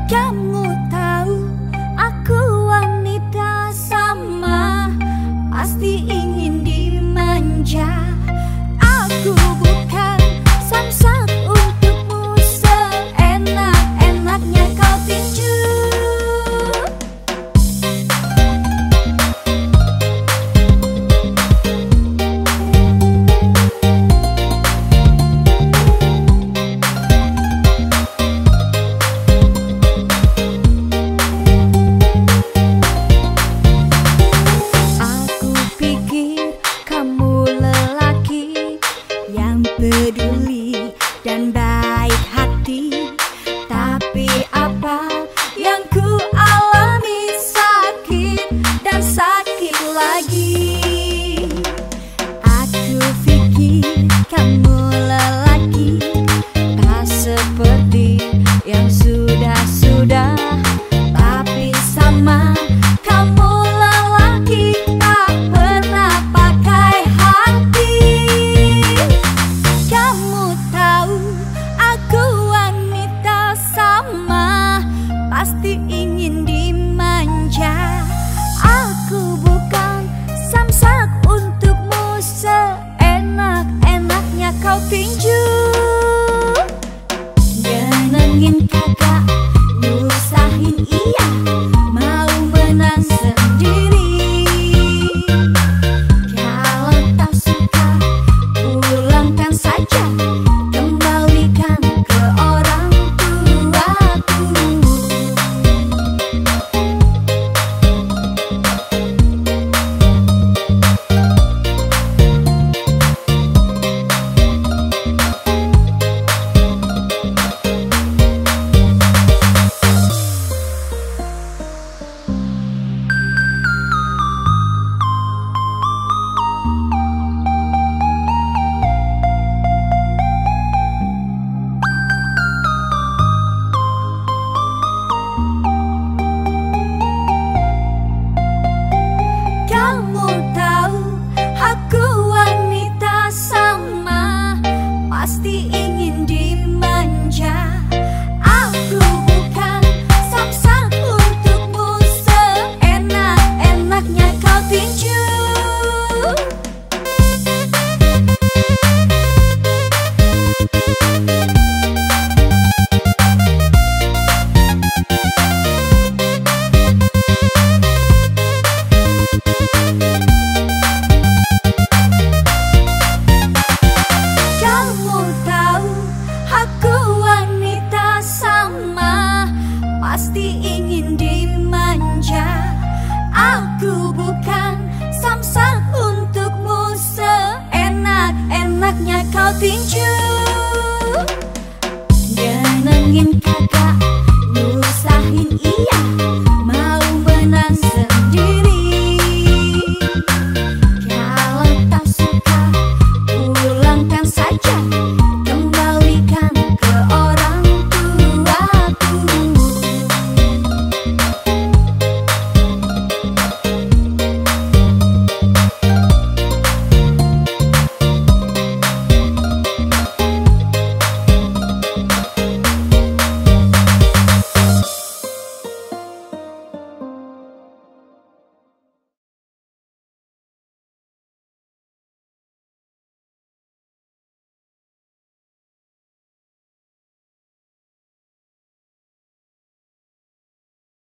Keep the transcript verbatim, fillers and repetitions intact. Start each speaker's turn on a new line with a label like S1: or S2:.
S1: Kamu tahu aku wanita sama, pasti ingin dimanja. Aku bukan samsak untukmu, seenak-enaknya kau tinju. Peduli dan baik hati, tapi apa yang ku alami sakit dan sakit lagi. Aku pikir kamu lelaki, tak seperti yang sudah-sudah, tapi sama kamu lelaki tak pernah pakai hati. Kamu tahu aku wanita sama, pasti ingin dimanja. Aku bukan samsak untukmu, seenak-enaknya kau tinju. Nyenengin kakak, nyusahin iya, mau menang sendiri. Kalau tak suka, pulangkan saja, kembalikan ke orang tuaku. Kamu tahu aku wanita sama, pasti ingin dimanja. Aku bukan samsak untukmu, seenak-enaknya kau tinju. Kamu tahu aku wanita sama, pasti ingin dimanja. Aku bukan samsak untukmu, seenak-enaknya kau tinju.